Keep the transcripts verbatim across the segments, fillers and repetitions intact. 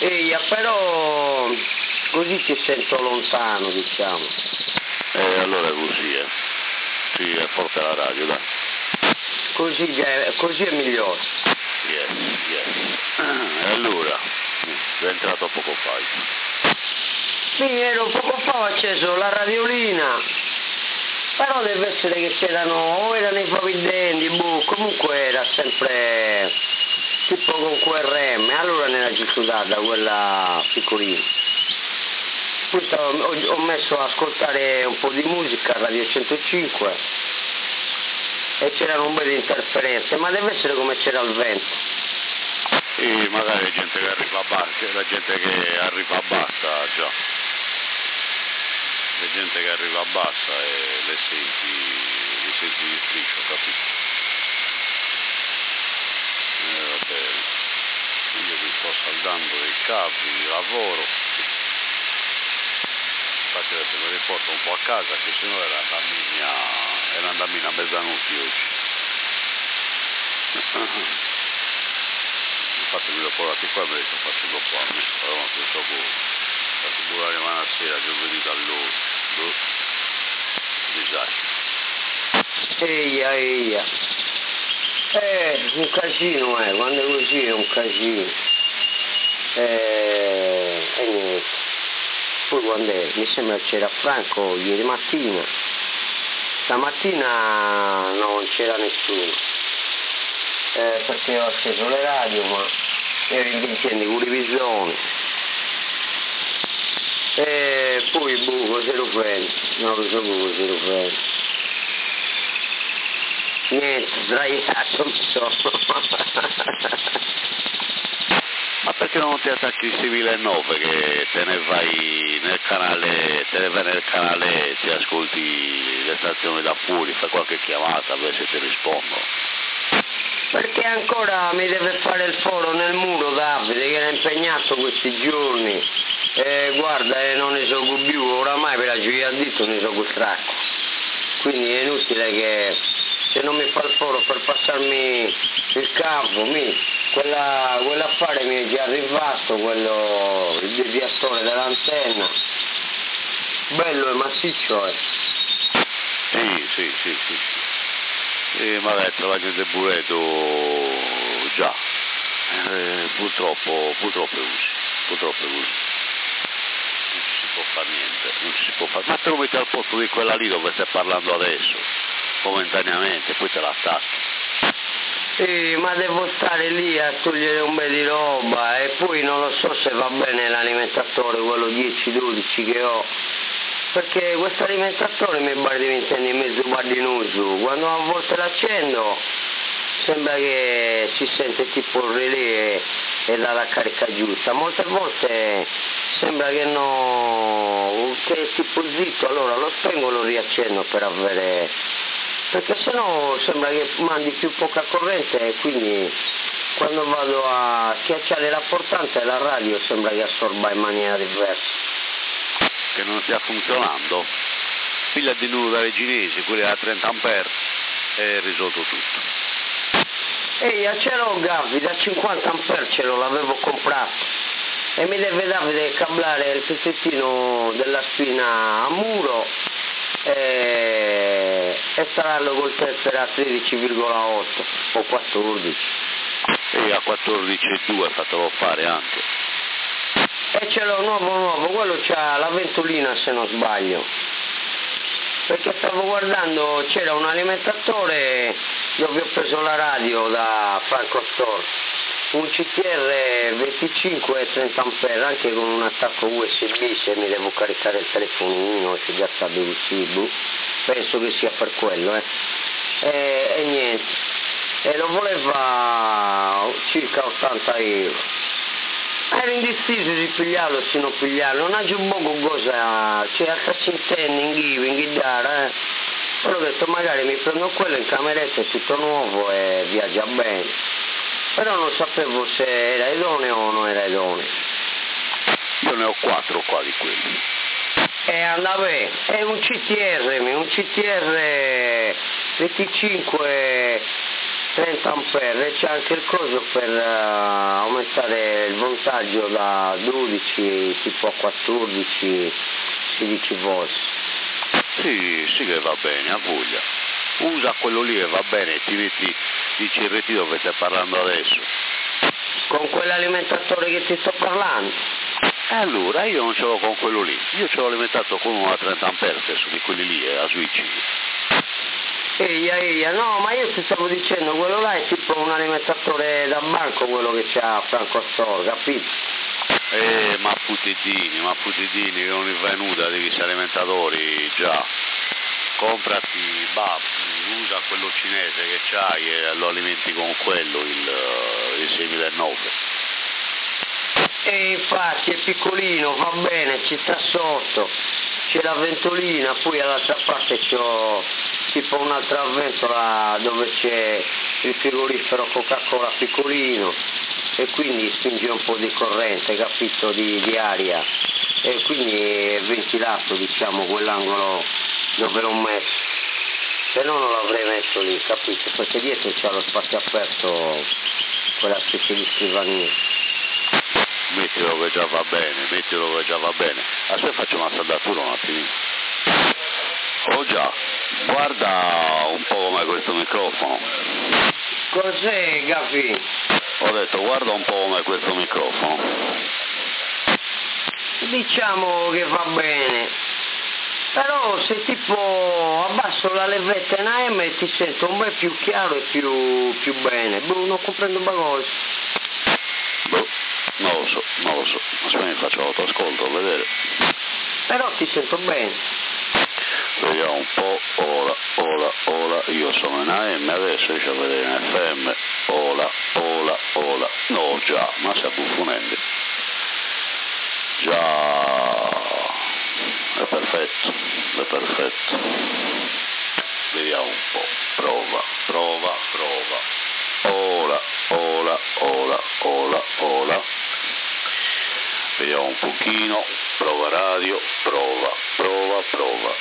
Eia, però così ti sento lontano, diciamo. E allora è così, eh. Sì, è forte la radio, dai. Così è, così è migliore. Yes, yes. E allora, è entrato poco fa. Sì, ero poco fa, ho acceso la radiolina, però deve essere che c'erano, o erano i provvidenti, boh, comunque era sempre tipo con Q R M, allora ne era giusto data quella piccolina. Poi stavo, ho, ho messo a ascoltare un po' di musica a Radio centocinque e c'erano un bel di interferenze, ma deve essere come c'era il vento. E magari la gente che arriva a bassa, la gente che arriva a bassa già. La gente che arriva a bassa e le senti, le senti di striscio, capito? Eh, vabbè, io mi sto saldando dei capi di lavoro. Infatti adesso mi riporto un po' a casa, che sennò era andamina, era andamina a mezzanotte oggi. Infatti mi l'ho portato qua e mi ha detto faccio dopo a me, però non so come. La figura rimane a sera, giovedì dall'ora. Boh. Disastro. Eia, eia. Eh, un casino, eh, quando è così è un casino. Eh, e niente. Poi quando è, mi sembra che c'era Franco ieri mattina. Stamattina non c'era nessuno. Eh, perché ho acceso le radio, ma ero in weekend con revisione. E poi boh, cosa lo fai? Non lo so cosa lo fai. Niente, sdraiato mi sono. Ma perché non ti attacchi il Civile nove che te ne vai nel canale, te ne vai nel canale e ti ascolti le stazioni da fuori, fai qualche chiamata, a vedere se ti rispondono. Perché ancora mi deve fare il foro nel muro Davide, che era impegnato questi giorni. Eh, guarda, eh, non ne so più, oramai per la gioia ha detto ne so stracco. Quindi è inutile che se non mi fa il foro per passarmi il capo, mi, quella, quell'affare mi è già arrivato, quello, il deviatore dell'antenna. Bello e massiccio, eh. Sì, sì, sì, sì. Sì, ma adesso la gente bureto già, eh, purtroppo, purtroppo è così, purtroppo è così. Non ci si può fare niente, non ci si può fare. Ma te lo metti al posto di quella lì dove stai parlando adesso, momentaneamente, poi te l'attacchi. Sì, ma devo stare lì a togliere un bel di roba e poi non lo so se va bene l'alimentatore, quello dieci dodici che ho. Perché questo alimentatore mi pare diventando mezzo bardinoso, quando a volte l'accendo sembra che si sente tipo il relè e dà la carica giusta, molte volte sembra che no, che è tipo zitto, allora lo spengo e lo riaccendo per avere, perché sennò sembra che mandi più poca corrente e quindi quando vado a schiacciare la portante la radio sembra che assorba in maniera diversa. Che non stia funzionando, piglia di nuovo dalle cinesi, quelli da trenta ampere e risolto tutto. Ehi, ce l'ho Gavi, da cinquanta ampere ce l'ho, l'avevo comprato e mi deve Davide cablare il pezzettino della spina a muro e, e installarlo col tester a tredici virgola otto o quattordici. E a quattordici virgola due fatelo fare anche. E ce l'ho nuovo nuovo, quello c'ha la ventolina se non sbaglio, perché stavo guardando, c'era un alimentatore dove ho preso la radio da Franco Store, un C T R venticinque e trenta ampere, anche con un attacco U S B se mi devo caricare il telefonino, c'è già stato U S B, penso che sia per quello, eh. E, e niente, e lo voleva circa ottanta euro. Ero indeciso di pigliarlo se non pigliarlo, non ha giù poco cosa, c'è alta intende in give, in chitarra, eh. Però ho detto magari mi prendo quello in cameretta, è tutto nuovo e viaggia bene. Però non sapevo se era idoneo o non era idoneo. Io ne ho quattro qua di quelli. E andava bene, è un C T R, un C T R venticinque trenta ampere e c'è anche il coso per uh, aumentare il voltaggio da dodici tipo a quattordici sedici volt. Sì, sì che va bene, a voglia. Usa quello lì e va bene, ti metti il C R T dove stai parlando adesso. Con quell'alimentatore che ti sto parlando? E allora io non ce l'ho con quello lì, io ce l'ho alimentato con una trenta ampere stesso di quelli lì, a switching. Eia, eia, no, ma io ti stavo dicendo, quello là è tipo un alimentatore da banco, quello che c'ha Franco Store, capito? Eh, ma putidini, ma putidini, che non è venuta di questi alimentatori, già. Comprati, bah, usa quello cinese che c'hai e lo alimenti con quello, il, il seiemilanove. E infatti è piccolino, va bene, ci sta sotto, c'è la ventolina, poi dall'altra parte c'ho tipo un'altra ventola dove c'è il frigorifero Coca-Cola piccolino e quindi spinge un po' di corrente, capito, di, di aria e quindi è ventilato, diciamo, quell'angolo dove l'ho messo, se no non l'avrei messo lì, capito, perché dietro c'è lo spazio aperto, quella specie di scrivania. Mettilo che già va bene, mettilo che già va bene. Aspetta, faccio una saldatura un attimino. Oh già, guarda un po' com'è questo microfono. Cos'è, Gaffi? Ho detto, guarda un po' com'è questo microfono. Diciamo che va bene, però se tipo abbasso la levetta in A M ti sento un bel più chiaro e più, più bene. Boh, non comprendo bagos. Boh, non lo so, non lo so. Aspetta, mi faccio l'autoascolto, a vedere. Però ti sento bene. Vediamo un po', ora, ora, ora, io sono in A M, adesso riesco a vedere in F M, ora, ora, ora, no già, ma si abbuffonendo. Già, è perfetto, è perfetto. Vediamo un po', prova, prova, prova. Ora, ora, ora, ora, ora. Vediamo un pochino, prova radio, prova, prova, prova.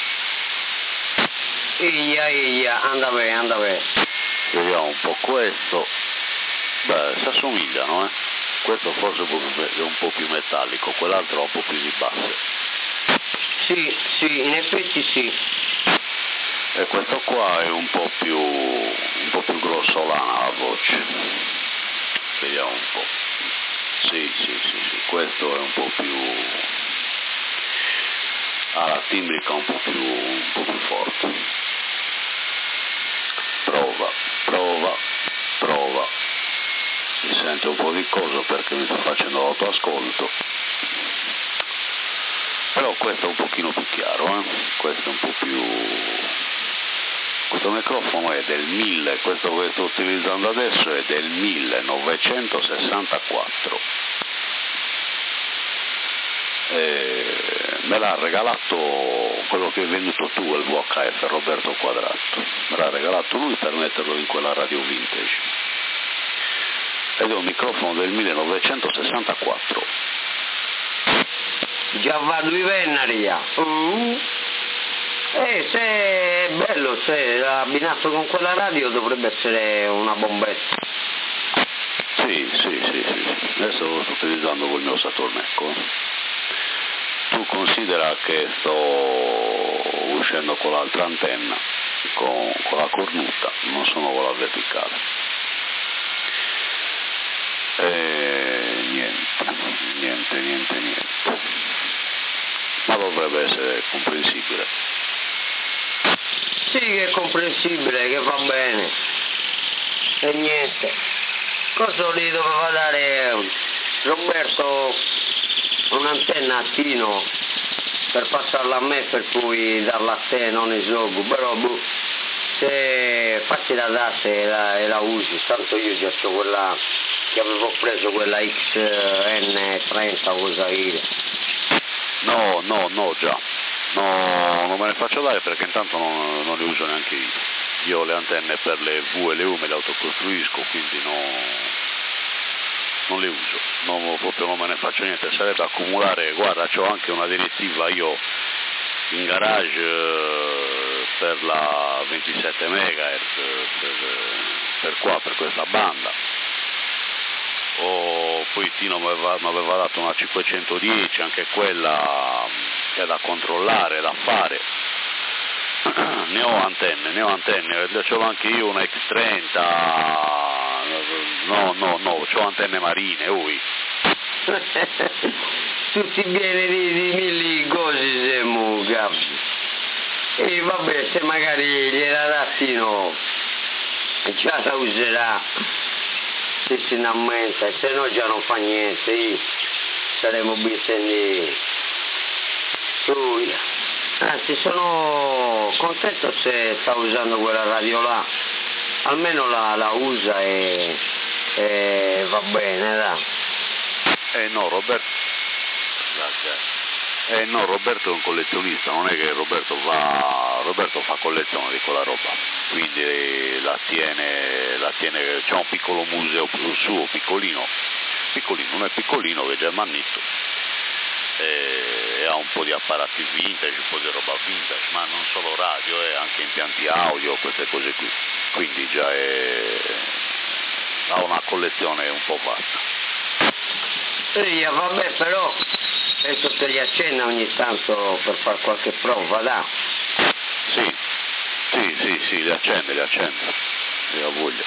Eia, eia, anda bene, anda bene. Vediamo un po' questo. Beh, si assomigliano, eh. Questo forse è un po' più metallico, quell'altro ha un po' più di basse. Sì, sì, in effetti sì. E questo qua è un po' più un po' più grossolana la voce. Vediamo un po'. Sì, sì, sì, sì, questo è un po' più ha la timbrica un po' più un po' più forte. Prova, prova, prova. Si sente un po' di coso perché mi sto facendo l'autoascolto. Però questo è un pochino più chiaro, eh? Questo è un po' più. Questo microfono è del mille, questo che sto utilizzando adesso è del millenovecentosessantaquattro. E me l'ha regalato quello che è venuto tu, il V H F, Roberto Quadrato. Me l'ha regalato lui per metterlo in quella radio vintage. Ed è un microfono del millenovecentosessantaquattro. Già vado in Vennaria. Uh. Eh, se è bello, se abbinato con quella radio dovrebbe essere una bombetta. Sì, sì, sì, sì. Adesso lo sto utilizzando col mio Saturn, ecco. Tu considera che sto uscendo con l'altra antenna, con, con la cornuta, non sono con la verticale. E niente, niente, niente, niente. Ma dovrebbe essere comprensibile. Sì che è comprensibile, che va bene. E niente. Cosa gli doveva dare Roberto un'antenna a Tino per passarla a me per poi darla a te, non esogo, però boh, se fatti la dà se la, e la usi, tanto io già ho quella che avevo preso, quella X N trenta cosa io. No, no, no già, no, non me ne faccio dare perché intanto non, non le uso neanche io. Io le antenne per le V e le U me le autocostruisco, quindi no, non le uso, non, proprio non me ne faccio niente, sarebbe accumulare, guarda, c'ho anche una direttiva io in garage, eh, per la ventisette megahertz per, per qua, per questa banda. O poi Tino mi aveva, mi aveva dato una cinquecentodieci, anche quella è da controllare, da fare. Ne ho antenne, ne ho antenne, c'ho anche io una X trenta, no, no, no, c'ho antenne marine, ui. Tutti bene di, di mille cose siamo capi. E vabbè, se magari gliela dattino già la userà, se si innamenta, se no già non fa niente, io saremo bisogni. Anzi, sono contento se sta usando quella radio là, almeno la, la usa e, e va bene, dai. Eh no, Roberto, eh no, Roberto è un collezionista, non è che Roberto va, Roberto fa collezione di quella roba, quindi la tiene, la tiene, c'è un piccolo museo suo, piccolino, piccolino, non è piccolino, che è germannito. E ha un po' di apparati vintage, un po' di roba vintage, ma non solo radio, eh, anche impianti audio, queste cose qui, quindi già è, ha una collezione un po' vasta. Sì, vabbè, però adesso te li accenna ogni tanto per fare qualche prova, dai. Sì, sì, sì, sì, li accende, li accende, sì, ha voglia.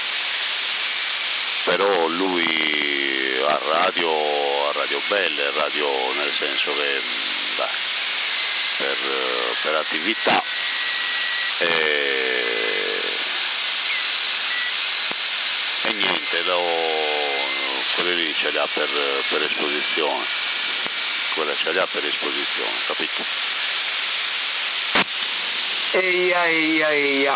Però lui ha radio, a radio belle, radio nel senso che beh, per, per attività e, e niente, lo, quelle lì ce li ha per, per esposizione, quelle ce li ha per esposizione, capito? Eia, eia, eia.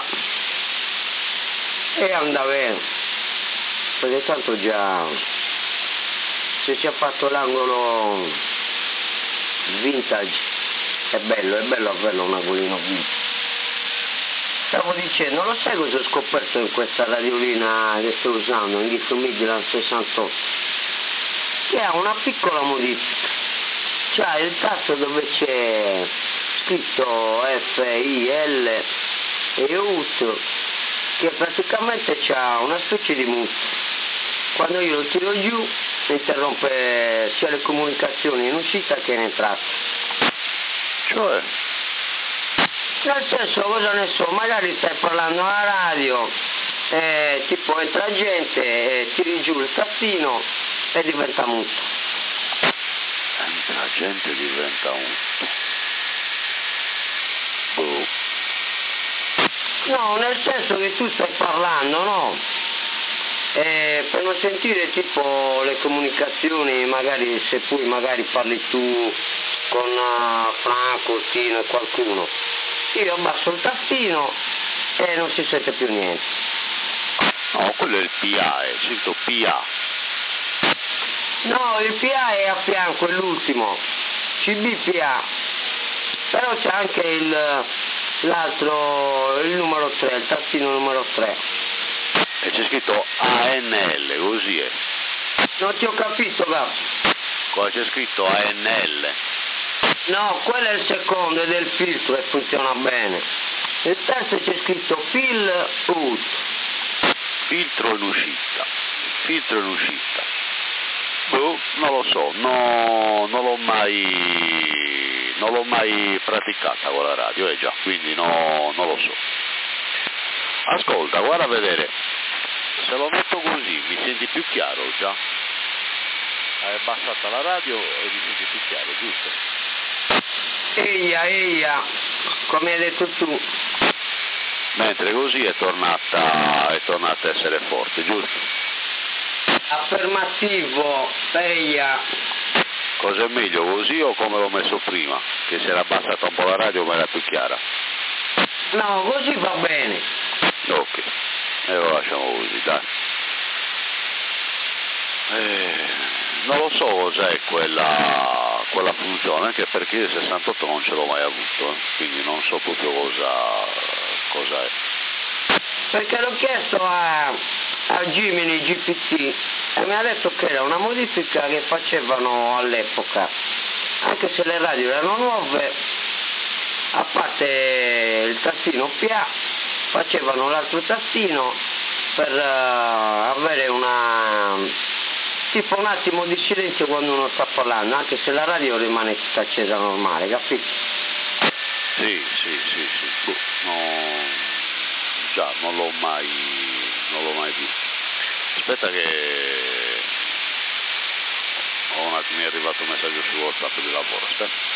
E anda bene. Perché tanto già se si è fatto l'angolo vintage è bello, è bello averlo un angolino vintage. Stavo dicendo, lo sai cosa ho scoperto in questa radiolina che sto usando, in Ghetto Midland sessantotto? Che ha una piccola modifica, c'ha il tasto dove c'è scritto F I L e U T, che praticamente c'ha una specie di mute. Quando io lo tiro giù interrompe sia le comunicazioni in uscita che in entrata. Cioè? Nel senso, cosa ne so, magari stai parlando alla radio, eh, tipo entra gente, eh, tiri giù il tastino e diventa muto. Entra gente e diventa muto. Boh. No, nel senso che tu stai parlando, no? Eh, per non sentire tipo le comunicazioni, magari se poi magari parli tu con uh, Franco, Tino e qualcuno, io abbasso il tastino e non si sente più niente. No, quello è il P A, è scritto P A. No, il P A è a fianco, è l'ultimo, C B P A, però c'è anche il, l'altro, il numero tre, il tastino numero tre. E c'è scritto A N L, così è. Non ti ho capito, Gab. Cosa c'è scritto A N L? No, quello è il secondo, è del filtro e funziona bene. Il terzo c'è scritto fill out. Filtro in uscita. Filtro in uscita. Boh, non lo so, no, non l'ho mai non l'ho mai praticata con la radio, eh già, quindi no, non lo so. Ascolta, guarda a vedere. Se lo metto così mi senti più chiaro già? Hai abbassato la radio e mi senti più chiaro, giusto? Eia, eia, come hai detto tu. Mentre così è tornata, è tornata a essere forte, giusto? Affermativo, eia. Cosa è meglio, così o come l'ho messo prima? Che si era abbassata un po' la radio ma era più chiara? No, così va bene. Ok. E lo lasciamo così, dai. Eh, non lo so cos'è quella, quella funzione, anche perché il sessantotto non ce l'ho mai avuto, eh, quindi non so proprio cosa, cosa è. Perché l'ho chiesto a, a Gemini G P T e mi ha detto che era una modifica che facevano all'epoca, anche se le radio erano nuove, a parte il tastino P A, facevano l'altro tastino per uh, avere una tipo un attimo di silenzio quando uno sta parlando, anche se la radio rimane tutta accesa normale, capito? Sì, sì, sì, sì. Boh, no, già non l'ho mai non l'ho mai visto. Aspetta che ho un attimo, mi è arrivato un messaggio su WhatsApp di lavoro, aspetta.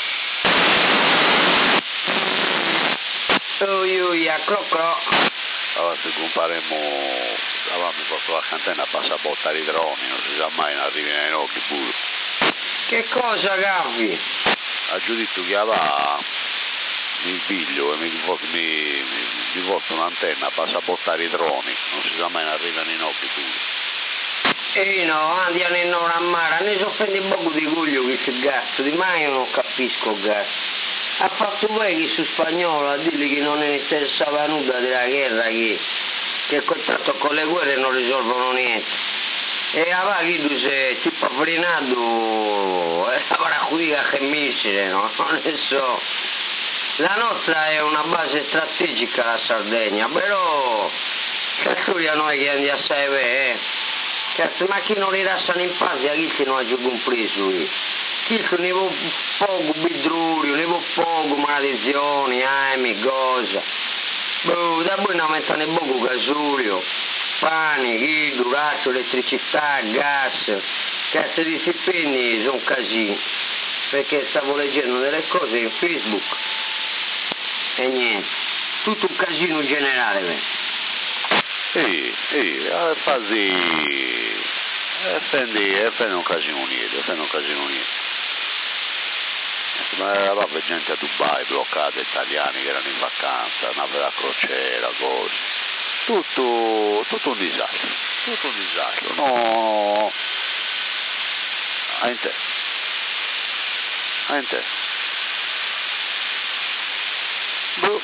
Ui ui, a crocro. Allora se comparemmo, avevamo fatto la cantina, passa a bottare i droni, non si sa mai, non arrivi nei occhi pure. Che cosa, Gaffi? Ha giudizio che va, mi sbiglio e mi, mi, mi, mi volto un'antenna, passa a bottare i droni, non si sa mai, non arrivano in occhi pure. E no, andiamo in una mara, ne soffendi un po' di cuglio che si gatto, di mai io non capisco gatto. Ha fatto vecchi su spagnolo a dirgli che non ne interessava nulla della guerra, che, che il contratto con le guerre non risolvono niente. E aveva chi se tipo frinato e avrà qui che missile, no? Adesso la nostra è una base strategica la Sardegna, però cazzo a noi che andiamo a sapere, eh? Cazzo, ma chi non li lasciano in pace a chi non ha giù compreso? Chi ne può poco bidrurio, ne può poco maledizioni, aimi, cosa. Boh, da voi ne aumentano poco gasolio, pane, guido, razzo, elettricità, gas, cazzo di stipendi sono casini, perché stavo leggendo delle cose in Facebook e niente, tutto un casino generale. Beh. Sì, sì, infatti, effendi, effendi un casino niente, effendi un casino niente. Ma eravamo gente a Dubai bloccata, italiani che erano in vacanza, una vera crociera, cose. Tutto, tutto un disastro, tutto un disastro. No, a in te, a in te. Boh.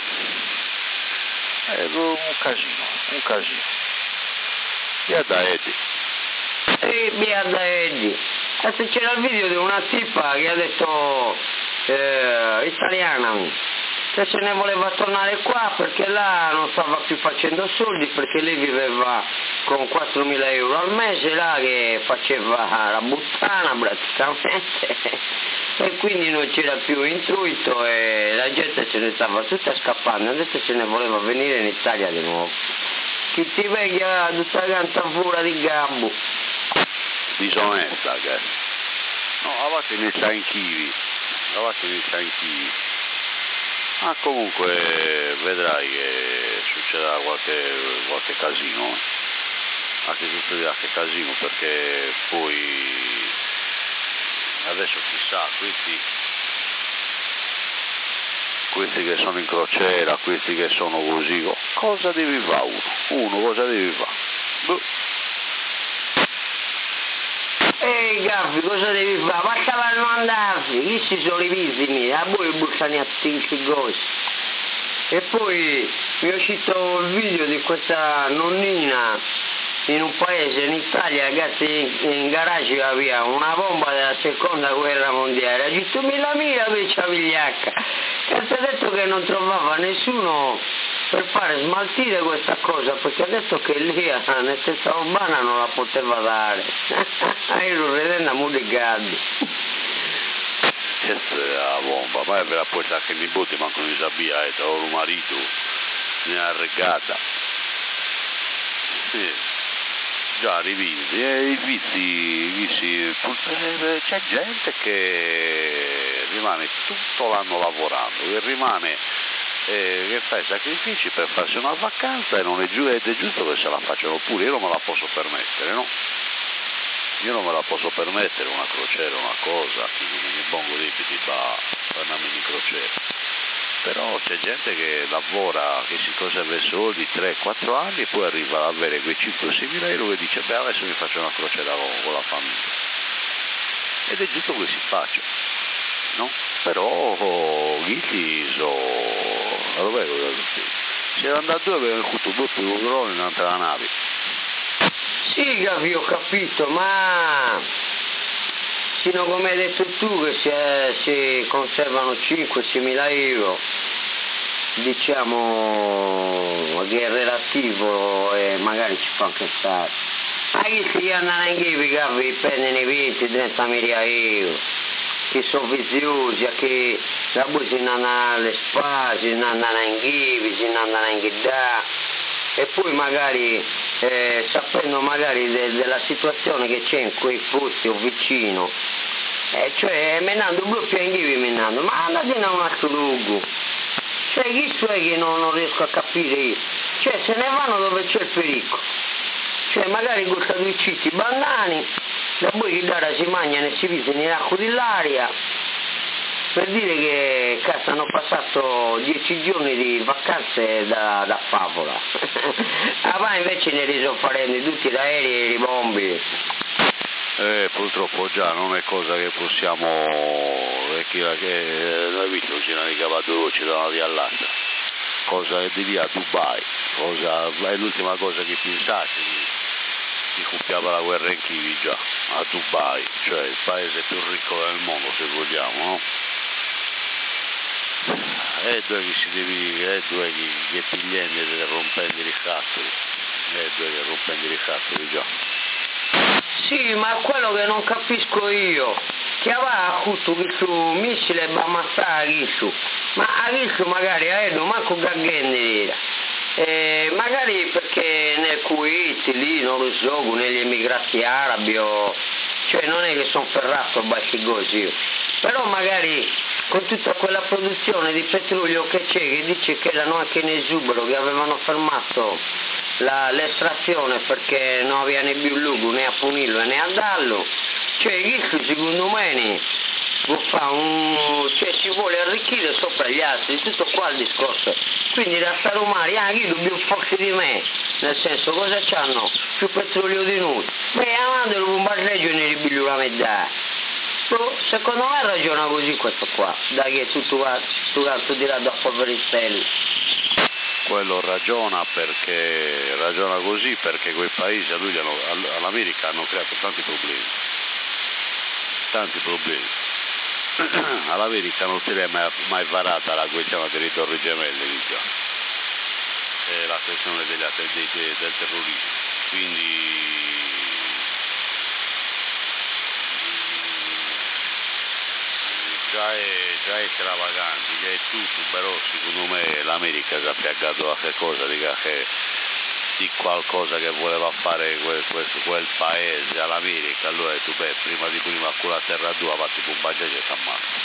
È un casino, un casino. Via da Eddie. E via da Eddie. Adesso c'era il video di una tipa che ha detto eh, italiana che se ne voleva tornare qua perché là non stava più facendo soldi, perché lei viveva con quattromila euro al mese là, che faceva la buttana praticamente e quindi non c'era più intuito e la gente se ne stava tutta scappando, adesso se ne voleva venire in Italia di nuovo. Chi ti veglia tutta canta fuori di gabbo. Disonesta, che no, a volte ne sa anch'io, a volte ne sa anch'io. Ma comunque vedrai che succederà qualche, qualche casino, anche succederà qualche casino, perché poi adesso chissà, questi, questi che sono in crociera, questi che sono così, cosa devi fare uno? Uno cosa devi fare? Boh. Ehi Gaffi, cosa devi fare? Ma stavano andarsi, chi si sono i visimi, a voi bussano a tinci cose. E poi mi è uscito il video di questa nonnina in un paese in Italia, ragazzi, in, in garage aveva una bomba della seconda guerra mondiale, ha detto mila mila peccia vigliacca, cazzo ha detto che non trovava nessuno per fare smaltire questa cosa, perché ha detto che lì nel testa urbana non la poteva dare. Io lo redendo a mudigadi. Questa è la bomba, ma è per la porta che nipote manco non sapeva, e trovo un marito, ne ha regata. Sì. Già, rividi, e i vizi, i vizi, eh, c'è gente che rimane tutto l'anno lavorando, che rimane, eh, che fa i sacrifici per farsi una vacanza e non è, giu- ed è giusto che se la facciano pure, io non me la posso permettere, no? Io non me la posso permettere una crociera, una cosa, che non mi pongo debiti per una mini crociera. Però c'è gente che lavora, che si conserva i soldi tre quattro anni e poi arriva ad avere quei cinque sei mila euro e dice beh adesso mi faccio una crociera con, con la famiglia. Ed è giusto che si faccia, no? Però gli sono... Si era andato due aveva avuto due più grandi in un'altra nave. Sì, Gavi, ho capito, ma sino come hai detto tu che si, è, si conservano cinque sei mila euro, diciamo che è relativo e magari ci fa anche stare. Ma chi si andano in ghivi che prendono i venti trenta mila euro, che sono viziosi, che la poi si andano alle spase, si andano in ghivi, si andano in ghidà, e poi magari eh, sapendo magari de, della situazione che c'è in quei posti o vicino, eh, cioè menando doppio in ghivi menando, ma andate in un altro luogo. Cioè chi so è che non, non riesco a capire io, cioè se ne vanno dove c'è il pericolo, cioè magari costano due citti banani, da poi che dara si mangiano e si pisano in acqua dell'aria, per dire che cazzo hanno passato dieci giorni di vacanze da, da favola. Ah, invece ne riso farendo tutti gli aerei e i bombi. Eh, purtroppo già non è cosa che possiamo, è che noi visto ci hanno ricavato, ci danno di all'asta, cosa di lì a Dubai, cosa, è l'ultima cosa che pensassi di, di coppiare la guerra in Kiwi già, a Dubai, cioè il paese più ricco del mondo se vogliamo, no? E due che si devi, e due che, che pigliendo e rompendo i cazzo, e due che rompendo i cazzo già. Sì, ma quello che non capisco io, che aveva avuto questo missile per ammazzare questo, ma a questo magari a Edo manco gaggende eh, magari perché nel Kuwait lì non lo so, negli emigrati arabi o, cioè non è che sono ferrato a bassi così, però magari con tutta quella produzione di petrolio che c'è, che dice che erano anche in esubero, che avevano fermato La, l'estrazione perché non aveva né più luogo né a punirlo né a darlo, cioè questo secondo me fa un, cioè si vuole arricchire sopra gli altri, tutto qua il discorso, quindi da stare umani anche io più forti di me, nel senso cosa c'hanno? Più petrolio di noi, beh avanti lo bombardeggio e ne ripiglio la metà. Secondo me ragiona così questo qua, dai che tutto tutto tirato a polveristelli. Quello ragiona perché ragiona così perché quei paesi a lui hanno, all'America hanno creato tanti problemi, tanti problemi. All'America non si è mai, mai varata la questione dei torri gemelle, diciamo, e la questione degli, dei, del terrorismo, quindi già è, già è stravagante, già è tutto, però secondo me l'America si è appiaccato a che cosa, dica che di qualcosa che voleva fare quel, quel, quel paese all'America, allora ha detto beh, prima di prima con la terra tua fatti bombaggia e si ammazza,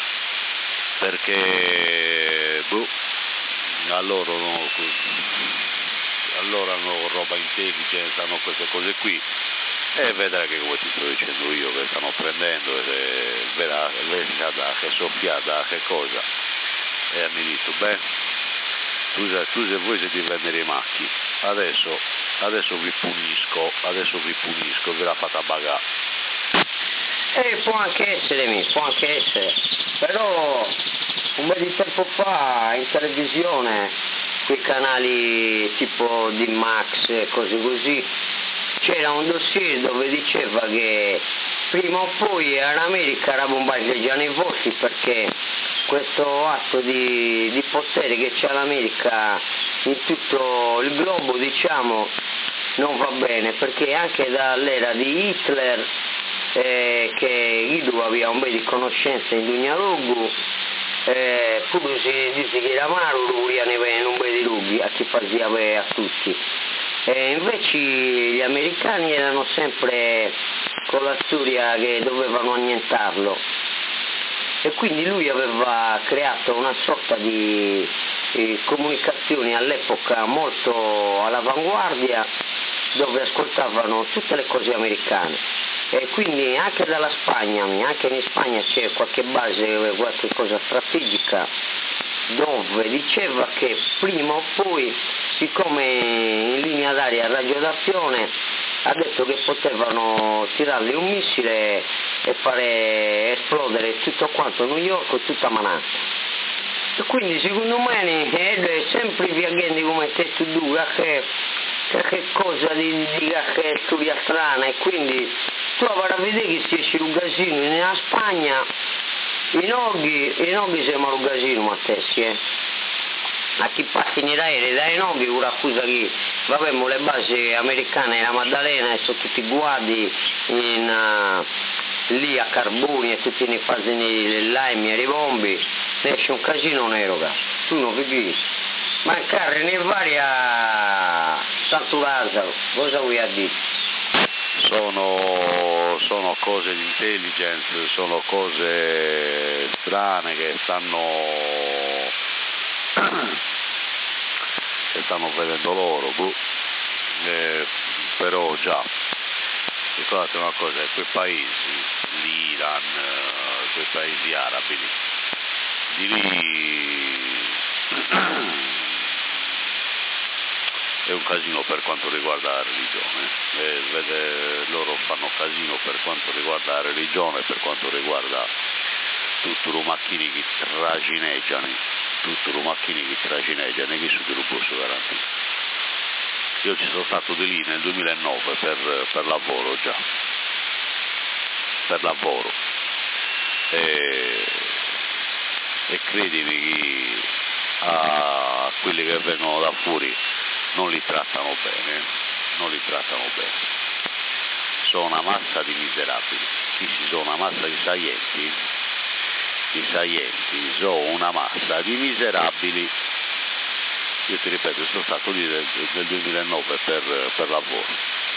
perché boh, allora no, allora hanno roba intelligence, hanno queste cose qui. E vedrai che come ti sto dicendo io che stanno prendendo e verrà da che soffiata che cosa e mi detto beh tu, tu se voi siete vendere i macchi adesso, adesso vi punisco adesso vi punisco ve la fate a bagare e può anche essere può anche essere però un po' di tempo fa in televisione quei canali tipo di Max e cose così c'era un dossier dove diceva che prima o poi all'America era bombardeggiano i voti perché questo atto di, di potere che c'è l'America in tutto il globo diciamo non va bene perché anche dall'era di Hitler eh, che Guido aveva un po' di conoscenza in Dugnalugu eh, pure si dice che era amaro lo volevano in un po' di lughi a chi faceva a tutti. E invece gli americani erano sempre con la storia che dovevano annientarlo e quindi lui aveva creato una sorta di, di comunicazioni all'epoca molto all'avanguardia dove ascoltavano tutte le cose americane e quindi anche dalla Spagna, anche in Spagna c'è qualche base, qualche cosa strategica dove diceva che prima o poi, siccome in linea d'aria a radiodazione ha detto che potevano tirargli un missile e fare esplodere tutto quanto New York e tutta Manhattan. E quindi secondo me è sempre viaggiando come te tu due che, che cosa di, di che storia strana e quindi tu avrai a vedere che si esce un casino in Spagna, i noghi, i noghi siamo un casino, ma stessi, eh. A chi passa in aereo dai noghi, ora accusa che avevamo le basi americane in la Maddalena e sono tutti guadi in, uh, lì a Carboni e tutti nei fasi nei laimi e i bombi, ne esce un casino nero, cazzo. Tu non capisci? Mancare nei vari a Santo Lazzaro, cosa vuoi a dire? Sono, sono cose di intelligence, sono cose strane che stanno che stanno vedendo loro, boh. eh, però già, ricordate una cosa, quei paesi, l'Iran, eh, quei paesi arabi lì, di lì è un casino per quanto riguarda la religione, eh, vede, loro fanno casino per quanto riguarda la religione, per quanto riguarda tutti i macchini che tragineggiano, tutti i macchini che tragineggiano, che su te lo posso garantire. Io ci sono stato di lì nel duemilanove per, per lavoro già, per lavoro, e, e credimi che a quelli che vengono da fuori non li trattano bene, non li trattano bene. Sono una massa di miserabili, sì, sì, sono una massa di saienti, di saienti, sono una massa di miserabili. Io ti ripeto, sono stato lì nel, nel duemilanove per, per lavoro.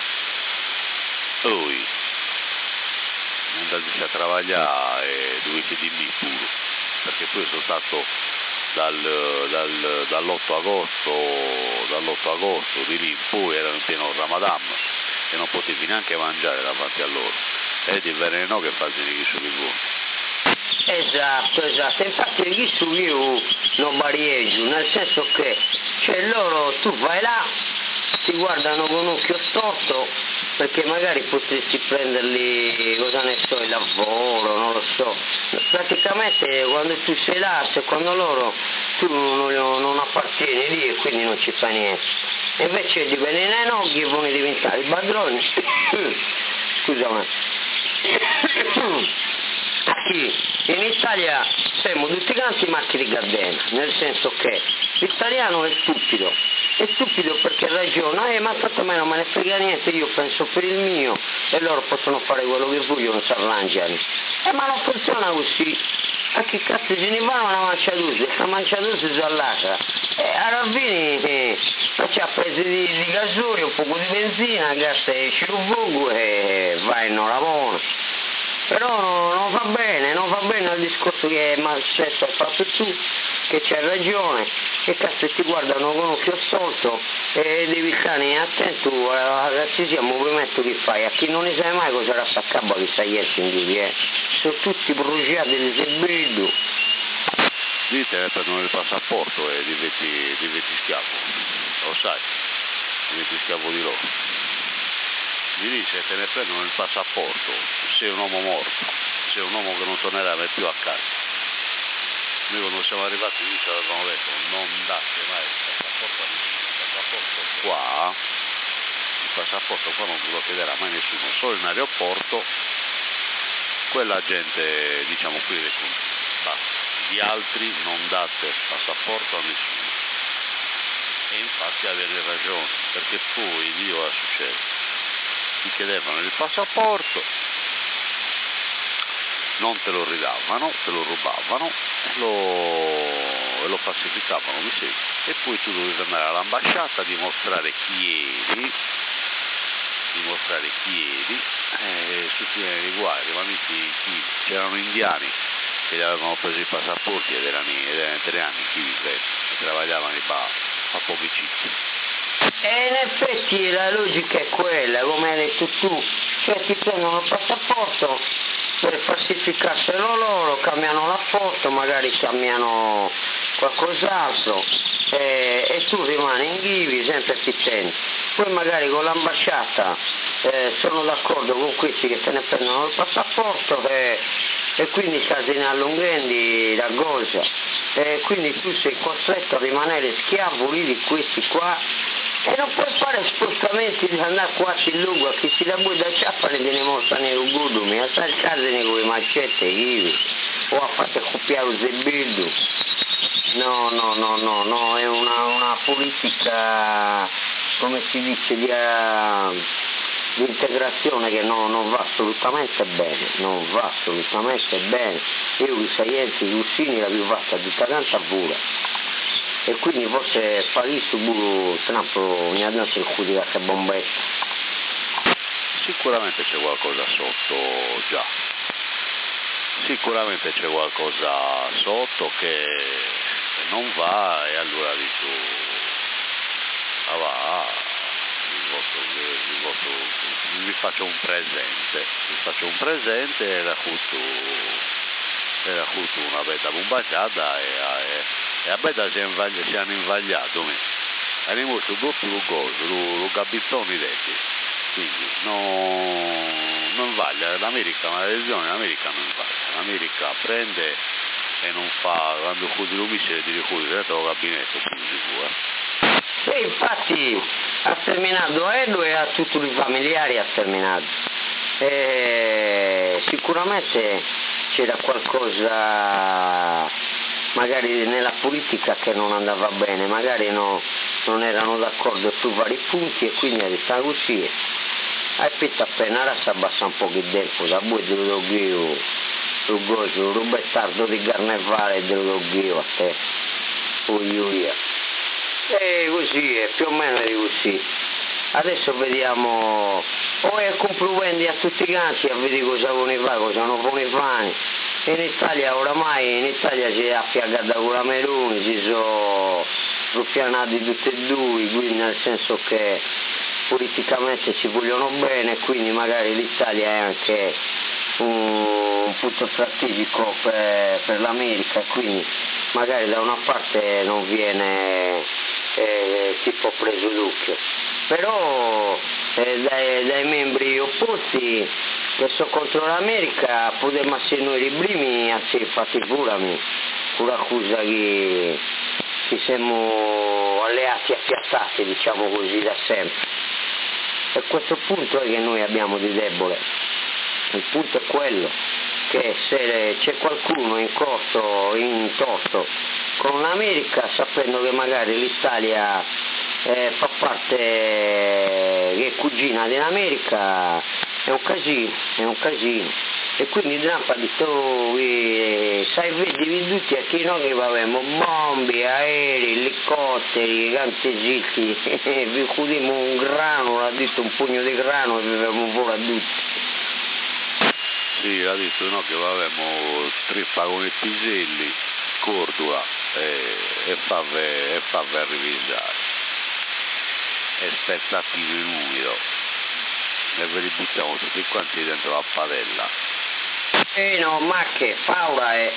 Poi, andati a lavorare e dovete dirmi pure, perché poi sono stato dal, dal, dall'otto agosto, dall'otto agosto di lì in poi erano in pieno Ramadan e non potevi neanche mangiare davanti a loro, e ti veneno che fai di su di voi. Esatto, esatto, infatti io su io non barieggio, nel senso che cioè loro tu vai là, ti guardano con un occhio storto perché magari potresti prenderli, cosa ne so, il lavoro, non lo so. Praticamente quando tu sei là, secondo loro tu non, non appartieni lì e quindi non ci fai niente. E invece di venire ai noghi e vuoi diventare i padroni. Scusami. Qui in Italia siamo tutti quanti macchine di Gardena, nel senso che l'italiano è stupido, è stupido perché ragiona, eh ma tanto a me non me ne frega niente, io penso per il mio e loro possono fare quello che vogliono, si arrangiano. Eh ma non funziona così, a che cazzo ce ne va una manciadusa, questa manciadusa si allarga, e alla fine eh, c'ha preso di, di gasolio, un po' di benzina, gas e fuoco e vai in lavoro. Però no, non va bene, non va bene il discorso che Marcetto hai fatto tu, che c'hai ragione, che cazzo ti guardano con occhio storto e devi stare attento a qualsiasi movimento che fai, a chi non ne sai mai cosa era staccabba che stai in eh. Sono tutti bruciati di sebbillo. Dite, prendono il passaporto e diventi, diventi schiavo, lo sai, diventi schiavo di loro. Mi dice che te ne prendono il passaporto, sei un uomo morto, sei un uomo che non tornerà mai più a casa. Noi quando siamo arrivati lì ci avevano detto non date mai il passaporto a nessuno, il passaporto qua, il passaporto qua non ve lo chiederà mai nessuno, solo in aeroporto, quella gente, diciamo qui dei confini, basta, gli altri non date il passaporto a nessuno. E infatti avete ragione, perché poi lì cosa succede? Ti chiedevano il passaporto, non te lo ridavano, te lo rubavano e lo, e lo falsificavano, mi segui. E poi tu dovevi andare all'ambasciata a dimostrare chi eri, dimostrare chi eri, e su chi eri guai, rimaniti chi c'erano indiani che gli avevano preso i passaporti ed erano, ed erano tre anni chi vivevano, e travagliavano a pochi citti. E in effetti la logica è quella, come hai detto tu, cioè ti prendono il passaporto per falsificarselo loro, cambiano la foto, magari cambiano qualcos'altro e, e tu rimani in vivi, sempre ti tieni. Poi magari con l'ambasciata eh, sono d'accordo con questi che te ne prendono il passaporto e, e quindi casini allunghendi la cosa. E quindi tu sei costretto a rimanere schiavo lì di questi qua E non puoi fare spostamenti di andare quasi in lungo, che si da voi da ciappare te ne mostrano il gudumi, a salcare con le macette, kiwi, o a fare copiare il zebildo. No, no, no, no, no, è una, una politica, come si dice, di, uh, di integrazione che no, non va assolutamente bene, non va assolutamente bene. Io i saienti, i russini la più fatta di tanta pure. E quindi forse farì su buru Trump mi ha dato il culo che bombetta. Sicuramente c'è qualcosa sotto già, sicuramente c'è qualcosa sotto che non va e allora dico, ah va, vi, voto, vi, voto, vi faccio un presente, vi faccio un presente e la tutto, era tutto una bella bombacciata e, e e a bella si, invaglia, si hanno invagliato, hanno mosso doppio lo coso, lo, lo gabizzone detti, quindi no, non vaglia, l'America, la televisione l'America non vaglia, l'America prende e non fa, quando chiudi lo missile ti richiudi diretto al gabinetto, più sicuro. Sì, infatti ha terminato a Edo e a tutti i familiari ha terminato. E sicuramente c'era qualcosa magari nella politica che non andava bene, magari no, non erano d'accordo su vari punti e quindi è stata così. Hai detto appena ora si abbassa un po' di tempo, da voi te lo io, lo gozo, lo bettardo di carnevale te lo io a te, poi io via. E così è, più o meno è così. Adesso vediamo, poi è complimenti a tutti i ganzi a vedere cosa vuoi fare, cosa non vuoi fare. In Italia oramai, in Italia si è affiaggata con la Meloni, si sono ruffianati tutti e due, quindi nel senso che politicamente si vogliono bene, quindi magari l'Italia è anche un, un punto strategico per, per l'America, quindi magari da una parte non viene eh, tipo preso d'occhio, però eh, dai, dai membri opposti che sono contro l'America potremmo essere noi i primi a essere fatti furami, con l'accusa che, che siamo alleati appiattati, diciamo così, da sempre. E questo punto è che noi abbiamo di debole, il punto è quello che se c'è qualcuno in corto, in torto con l'America, sapendo che magari l'Italia eh, fa parte, che è cugina dell'America, è un casino, è un casino. E quindi Trump ha detto, oh, eh, sai, vedi tutti a chi noi che avevamo bombe, aerei, elicotteri, cantegitti, vi chiudiamo un grano, ha detto un pugno di grano e vivevamo fuori a tutti. Sì, ha detto no, che avevamo tre vagoni piselli, cordula e, e farve, e farve rivisare. Aspettative in umido. E ve li buttiamo tutti quanti dentro la padella. Eh no, ma che paura è.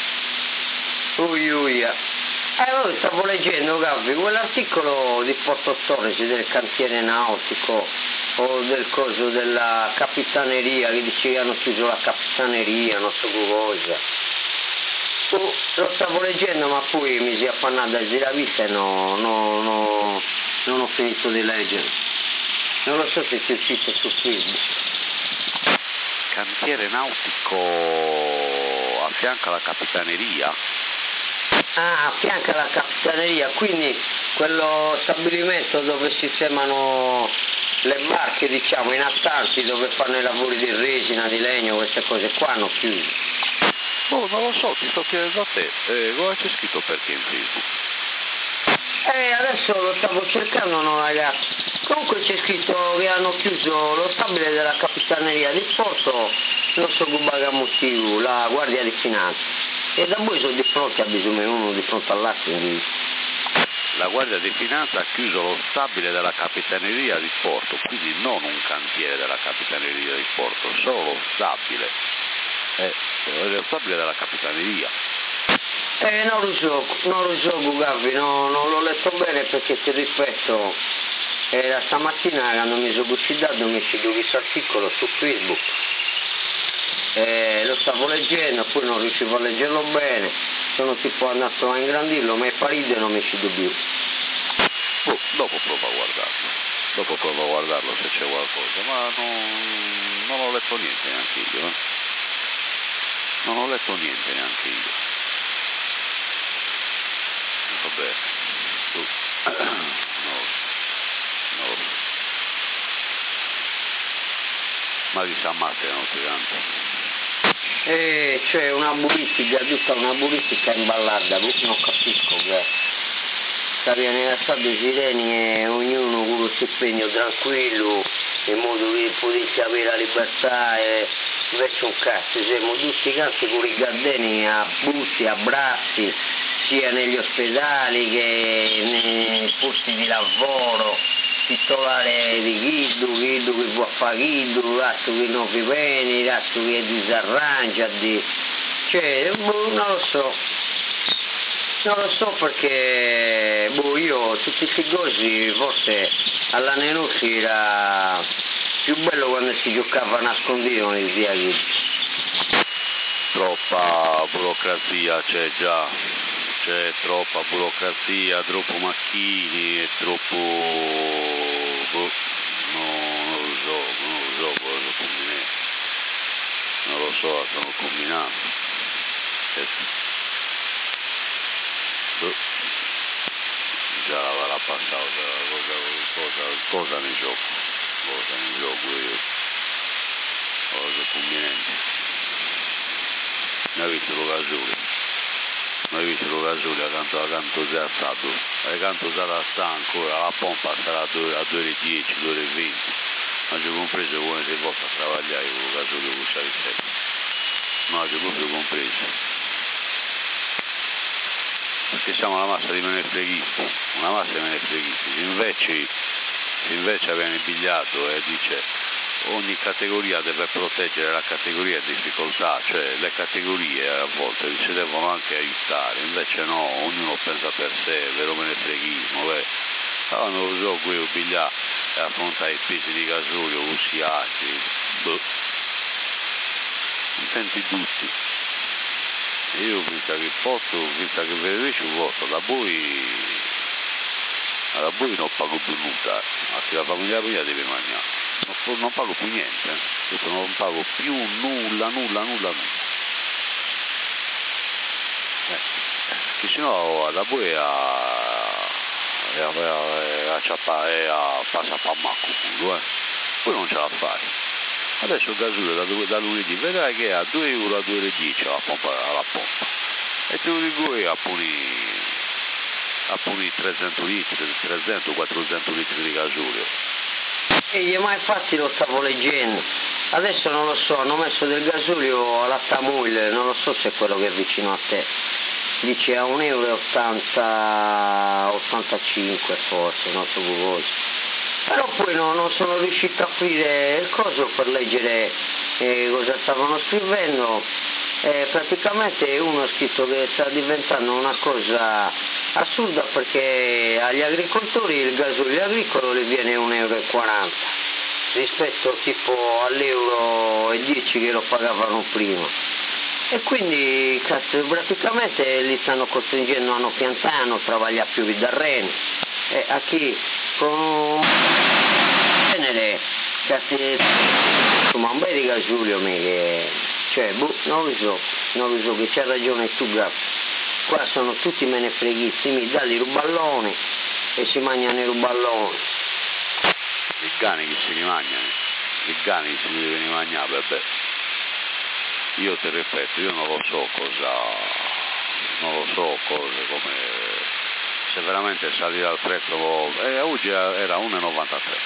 Ui ui. Eh, io stavo leggendo, Gabby, quell'articolo di Porto Torres del cantiere nautico o del coso della capitaneria, che dice che hanno chiuso la capitaneria, non so cosa. Oh, lo stavo leggendo ma poi mi si è affannata a giravista e no, no, no, non ho finito di leggere. Non lo so se c'è uscito su Facebook. Cantiere nautico a fianco alla capitaneria? Ah, a fianco alla capitaneria, quindi quello stabilimento dove sistemano le barche, diciamo, in Atlanti, dove fanno i lavori di resina, di legno, queste cose qua hanno chiuso. Oh, non lo so, ti sto chiedendo a te, eh, cosa c'è scritto perché in Facebook? Eh, adesso lo stavo cercando, no ragazzi. Comunque c'è scritto che hanno chiuso lo stabile della capitaneria di Porto, non so come motivo, la Guardia di Finanza. E da voi sono di fronte a bisogno uno di fronte all'altro. La Guardia di Finanza ha chiuso lo stabile della Capitaneria di Porto, quindi non un cantiere della Capitaneria di Porto, solo lo stabile. Eh, lo stabile della Capitaneria. Eh, non lo so, non lo so, Gabby, no, non l'ho letto bene perché ti ripeto, era stamattina quando mi sono uscitato mi è uscito questo articolo su Facebook. Eh, lo stavo leggendo, poi non riuscivo a leggerlo bene, sono tipo andato a ingrandirlo, ma è parito e non mi è uscito più. Oh, Dopo provo a guardarlo, dopo provo a guardarlo se c'è qualcosa, ma non, non ho letto niente neanche io, eh. Non ho letto niente neanche io. Va bene, tu, non lo so, non lo so. Ma chi si ammazza non si canta. E c'è una buristica, tutta una buristica imballata, non capisco che viene lasciato i sireni e ognuno con lo stipendio tranquillo, in modo che potesse avere la libertà e verso un cazzo, siamo tutti quanti con i gardeni a butti, a bracci, sia negli ospedali che nei posti di lavoro, titolare di Chiddu, Chiddu che può fare Chiddu, l'altro che non vi viene, l'altro che disarrangia, di... cioè, boh, non lo so, non lo so perché, boh, io tutti questi cosi, forse all'anno nostri era più bello quando si giocava nascondino nei zia Chiddu. Troppa burocrazia c'è già. C'è troppa burocrazia, troppo macchini e troppo... Boh, no, non lo so, non lo so cosa combinare. Non lo so, stanno combinando. Certo. Boh. Già l'avrà passato, cosa, cosa, cosa ne gioco? Cosa ne gioco io? Cosa combinante? Mi ha visto lo Gasoli. Ma io ce l'ho Gasoli accanto accanto alzato, accanto sarà sta ancora, la pompa sarà a due ore e dieci, due ore e venti, ma ci ho compreso come si può far travagliare con Gasoli con Savicelli, ma ci ho proprio compreso, perché siamo una massa di menefreghisti, una massa di menefreghisti, se invece, se invece viene pigliato e dice ogni categoria deve proteggere la categoria di difficoltà, cioè le categorie a volte si devono anche aiutare, invece no, ognuno pensa per sé, vero menefreghismo, beh. Allora non lo so, qui pigliare e affrontare i pesi di gasolio così alti, boh, senti tutti. E io penso che posto, penso che per invece un voto, da voi, da voi non pago più nulla, ma se la famiglia mia deve mangiare. Non, non pago più niente, eh. Non pago più nulla, nulla, nulla, nulla. Eh, che sennò da voi a a a a ciappare a passa a macco culo, eh. Poi non ce la fai. Adesso il gasolio da, da lunedì vedrai che è a due euro a due euro e dieci alla pompa, alla pompa. E te lo dico io a punire a punire trecento litri, trecento quattrocento litri di gasolio. E io ma infatti lo stavo leggendo, adesso non lo so, hanno messo del gasolio alla Tamuil, non lo so se è quello che è vicino a te, dice a un euro e ottanta, ottantacinque forse, non so cosa, però poi no, non sono riuscito a aprire il coso per leggere eh, cosa stavano scrivendo, eh, praticamente uno ha scritto che sta diventando una cosa assurda perché agli agricoltori il gasolio agricolo gli viene un euro e quaranta rispetto tipo all'euro e dieci che lo pagavano prima e quindi cazzo, praticamente li stanno costringendo a non piantare, a non travagliare più di terreno e a chi con un genere cazzo, insomma un bel di gasolio mica, cioè boh, non lo so, non lo so che c'ha ragione tu Gaffi. Qua sono tutti menefreghisti, mi dà i ruballoni e si mangiano i ruballoni. I cani che si rimangiano, i cani che si devono mangiare, beh, io ti ripeto, io non lo so cosa, non lo so cose come, se veramente salirà il prezzo, eh, oggi era uno e novantatré,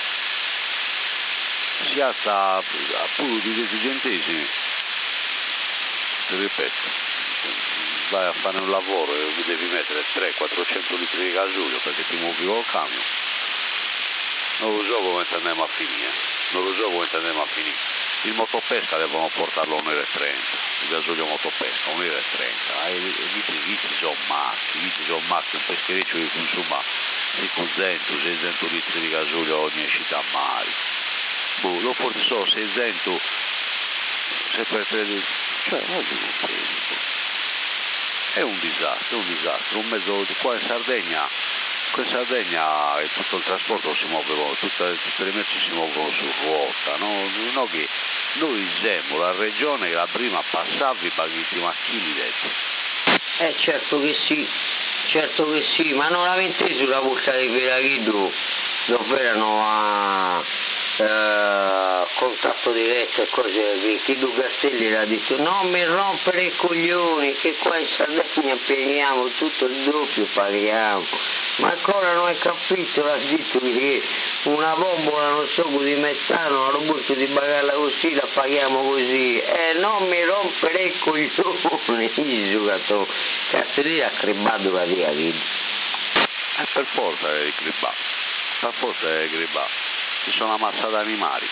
si alza a più di dieci centesimi, ti ripeto. Vai a fare un lavoro e devi mettere trecento quattrocento litri di gasolio perché ti muovi col camion, non lo so come andiamo a finire, non lo so come andiamo a finire. Il motopesca devono portarlo a un euro e trenta, il gasolio motopesca un euro e trenta, e lì ci sono macchi, lì ci sono macchi, un peschereccio che consuma cinquecento seicento litri di gasolio ogni uscita a mare, boh, lo forse sono seicento, se per tre, cioè non è un disastro, è un disastro, un mezzo qua in Sardegna qui in Sardegna tutto il trasporto si muove, tutte, tutte le merci si muovono su ruota, no? No che noi siamo la regione che la prima passavi paghi i macchini detto. Eh certo che sì, certo che sì, ma non avete sulla borsa di Ferraghido dove erano a eh, contatto diretto e cose che Chido Castelli ha detto non mi rompere i coglioni che qua in Sardegna paghiamo tutto il doppio, paghiamo, ma ancora non hai capito, l'ha detto che una bombola non so di metano a robusto di pagarla così la paghiamo così, e eh, non mi rompere i coglioni, il giocatore Castelli ha crebato la via lì. E per forza è crebato, per forza è crebato, ci sono una massa d'animali,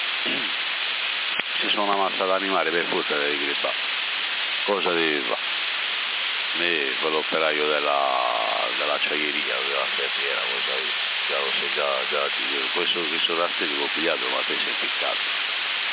ci sono una massa d'animali per forza è crebato, cosa devi fare? Me, quell'operaio della, dell'acciaieria, della ferriera, cosa lì, già lo sai, già, già, questo, questo rastrello l'ho pigliato, ma te sei piccato.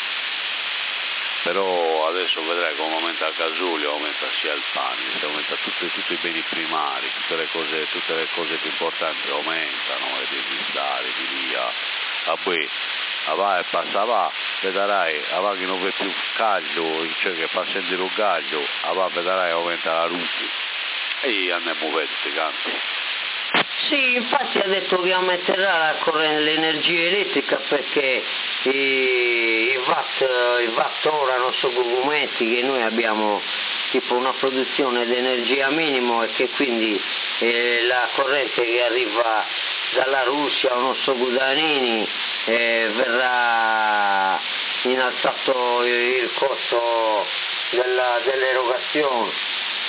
Però adesso vedrai come aumenta il gasolio, aumenta sia il pane, si aumenta tutti, tutti i beni primari, tutte le cose, tutte le cose più importanti aumentano, e devi stare di via. A poi, va e passa va, vedrai, va che non vede più caldo, cioè che fa sentire un caldo, va vedrai aumenta la luce. E andiamo a vedere questi canti. Sì, infatti ha detto che aumenterà la corrente, l'energia elettrica perché i, i, watt, i watt ora non sono documenti che noi abbiamo tipo una produzione di energia minimo e che quindi eh, la corrente che arriva dalla Russia o non so Gudanini eh, verrà innalzato il costo della, dell'erogazione.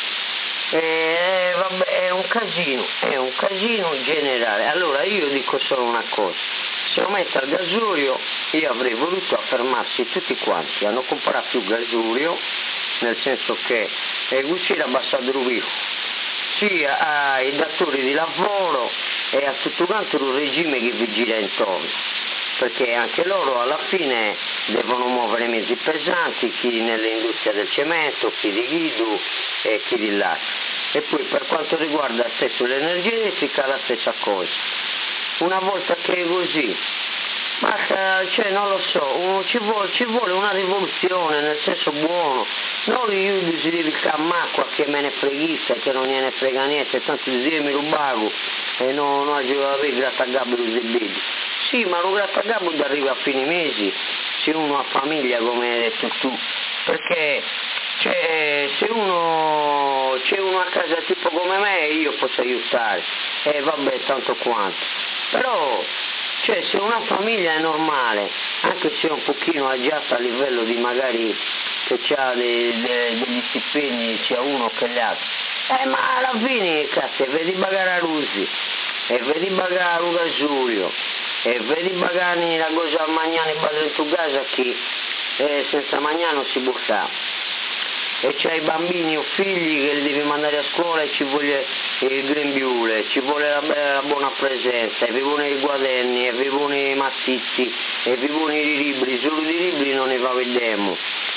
Eh, vabbè, è un casino, è un casino generale. Allora io dico solo una cosa, se aumenta il gasolio io avrei voluto affermarsi tutti quanti a non comprare più gasolio, nel senso che eh, uscire abbassato il rubino sia ai datori di lavoro e a tutto quanto il regime che vi gira intorno, perché anche loro alla fine devono muovere mezzi pesanti, chi nell'industria del cemento, chi di Ghidu e chi di là. E poi per quanto riguarda stesso l'energia elettrica la stessa cosa. Una volta che è così, basta, cioè non lo so, ci vuole, ci vuole una rivoluzione nel senso buono, non che si deve cammare qualche me ne freghista che non gliene frega niente, tanto di dire mi rubago e non, non aggiungo per grattagabbo così vedi. Sì, ma lo grattagabbo arriva a fine mesi, se uno ha famiglia come hai detto tu, perché cioè, se uno c'è uno a casa tipo come me io posso aiutare, e eh, vabbè tanto quanto, però cioè, se una famiglia è normale, anche se è un pochino agiata a livello di magari che ha de, de, degli stipendi sia uno che gli altri, eh, ma alla fine cazzo, vedi pagare a Rusi, e vedi pagare a Gasolio, e vedi pagare la cosa a mangiare in tu casa che eh, senza mangiare non si può fare. E c'hai bambini o figli che li devi mandare a scuola e ci vuole il grembiule, ci vuole la, la buona presenza, e vivono i guaderni, e vivono i mazzitti, e vivono i libri, solo di libri non ne va vedemo.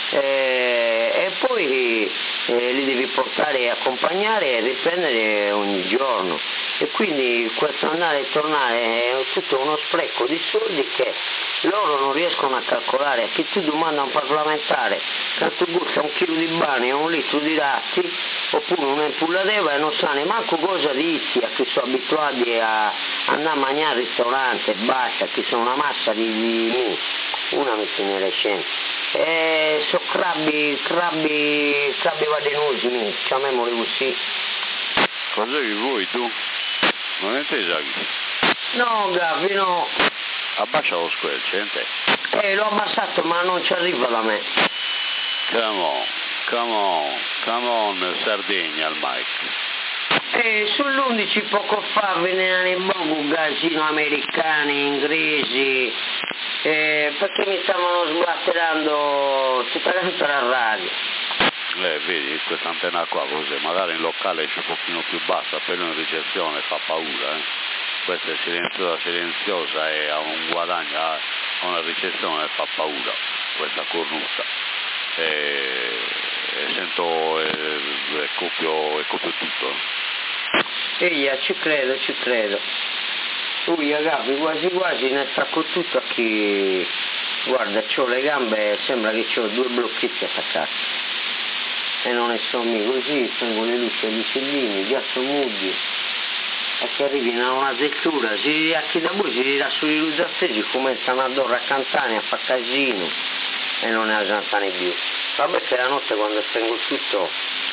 E, e poi eh, li devi portare e accompagnare e riprendere ogni giorno. E quindi questo andare e tornare è tutto uno spreco di soldi che loro non riescono a calcolare. Che tu domanda a un parlamentare quanto costa un chilo di pane o un litro di ratti oppure un'empulladeva e non sa neanche cosa dici a chi sono abituati a andare a mangiare al ristorante e basta, che sono una massa di, di una messa nelle scene. E sono crabbi, crabbi, crabbi vadenosi, chiamiamoli così. Cosa che vuoi tu? Non è intesa? No, Gabby, no. Abbassa lo squelce, in te. Eh, l'ho abbassato ma non ci arriva da me. Come on, come on, come on, Sardegna al mic. E sull'undici poco fa venivano in poco casino americani, inglesi, eh, perché mi stavano sbatterando tutta la, tutta la radio. Eh, vedi, questa antenna qua così, magari in locale c'è un pochino più bassa, però in ricezione fa paura, eh. Questa è silenziosa, silenziosa e ha un guadagno, ha una ricezione e fa paura, questa cornuta. E, e sento, è, è, coppio, è coppio tutto. Eia, ci credo, ci credo. Ui, capi, quasi quasi ne stacco tutto a chi... Guarda, c'ho le gambe, sembra che c'ho due blocchetti attaccati. E non ne so mica così, tengo le luci agli uccellini, ghiaccio muggi. E che arrivi a una tettura, si, a chi da voi si dirà sui luzzastesi, cominciano a dorre a cantare, a fare casino. E non ne la cantano più. Vabbè che la notte quando spengo tutto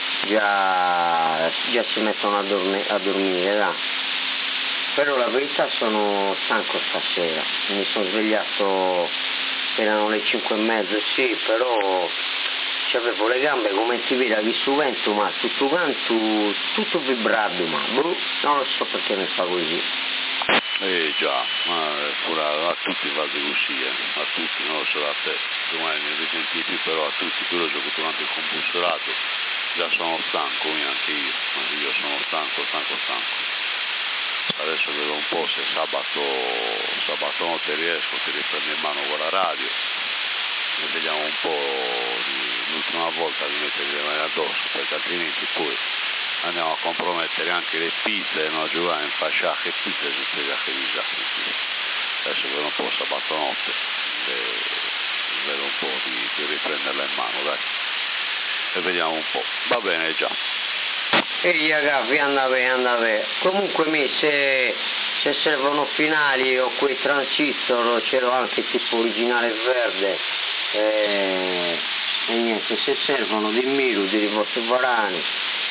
già, già si mettono a, dorme, a dormire, là. Però la verità sono stanco stasera, mi sono svegliato, erano le cinque e mezza, sì, però avevo le gambe come ti vedi che su vento, ma tutto quanto, tutto vibrato, ma boh, non lo so perché mi fa così. Eh già, ma pure a, a tutti va di così, eh. A tutti, non solo a te, domani ne risenti più, però a tutti, quello che durante il compulsorato già sono stanco, anche io, ma io sono stanco, stanco, stanco. Adesso vedo un po' se sabato, sabato notte riesco, ti riprendo in mano con la radio, ne vediamo un po' di, l'ultima volta di mettere le mani addosso, perché altrimenti poi andiamo a compromettere anche le pizze, no? Giocare in fascia che pizze si spiega che disastro. Adesso vedo un po' sabato notte, e vedo un po' di, di riprenderla in mano, dai, e vediamo un po', va bene già. Ehi ragazzi, andate, andate. Comunque mi se, se servono finali o quei transistor, c'ero anche tipo originale verde, e, e niente, se servono dimmi, di vostri varani,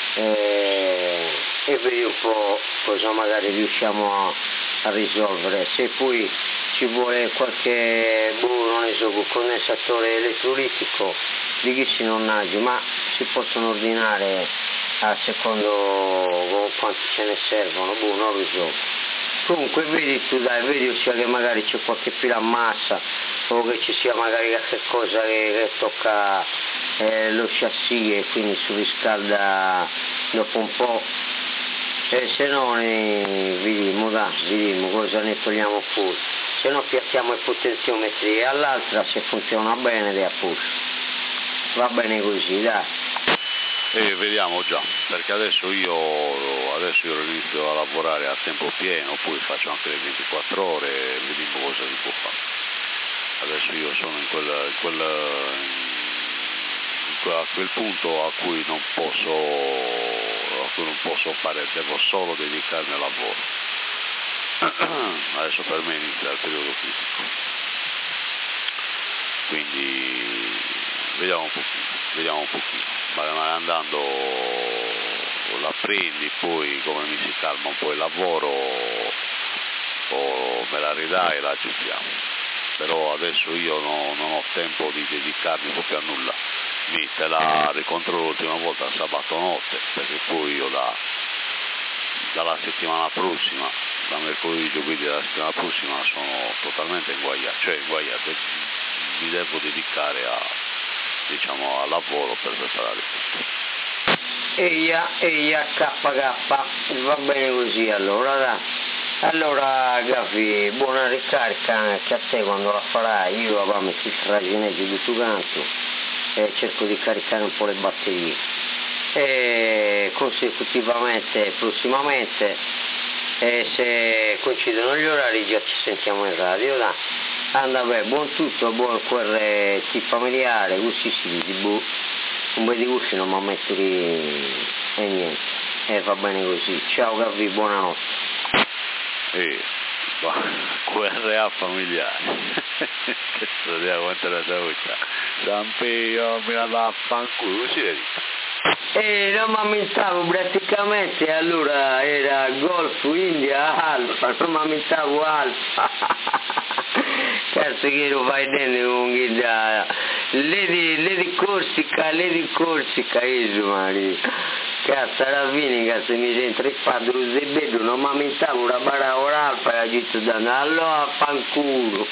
e, e vedi un po' cosa magari riusciamo a, a risolvere. Se poi ci vuole qualche, boh, non ne so, condensatore elettrolitico, di chi si non nagi, ma si possono ordinare a secondo quanti ce ne servono, boh, non lo so. Comunque vedi tu, dai, vedi ossia che magari c'è qualche fila a massa o che ci sia magari qualche cosa che, che tocca eh, lo chassis e quindi si riscalda dopo un po', e se no ne vediamo, dai, vediamo cosa ne togliamo fuori, se no piazziamo i potenziometri e all'altra se funziona bene le appoggio, va bene così, dai. E vediamo già, perché adesso io, adesso io inizio a lavorare a tempo pieno, poi faccio anche le ventiquattro ore e vediamo cosa si può fare. Adesso io sono in quel, in quel, in quel, a quel punto a cui non posso, a cui non posso fare, devo solo dedicarmi al lavoro. Adesso per me inizia il periodo critico. Quindi vediamo un pochino, vediamo un pochino. Ma andando la prendi, poi come mi si calma un po' il lavoro o me la ridai e la gestiamo. Però adesso io no, non ho tempo di dedicarmi proprio a nulla. Mi te la ricontrollo l'ultima volta sabato notte, perché poi io da, dalla settimana prossima, da mercoledì, giovedì della settimana prossima sono totalmente inguaiato, cioè inguaiato, mi devo dedicare a, diciamo, al lavoro per preparare tutto. Eia, eia, K K, va bene così allora, dai. Allora Gaffi, buona ricarica anche a te quando la farai, io va metti il tragineggio di tu canto e cerco di caricare un po' le batterie e consecutivamente, prossimamente, e se coincidono gli orari già ci sentiamo in radio, dai. Anda beh, buon tutto, buon Q R T familiare, così si dice, boh, un po' di usci non mi metto lì e niente, e va bene così, ciao Gavvi, buonanotte. Eh, Q R A familiare, che studiamo quanto la saluta, Sampio, mi la fanculo, così vedi. E non mi ammentavo praticamente, allora era Golf India Alfa, non mi ammentavo Alfa. Cazzo che lo fai dentro con chitarra. Lady, Lady Corsica, Lady Corsica, Gesù Maria. Cazzo, alla fine, cazzo, mi sento rifatto lo zebedo, non mi ammentavo una bara Alfa e ha detto danno, allora fanculo.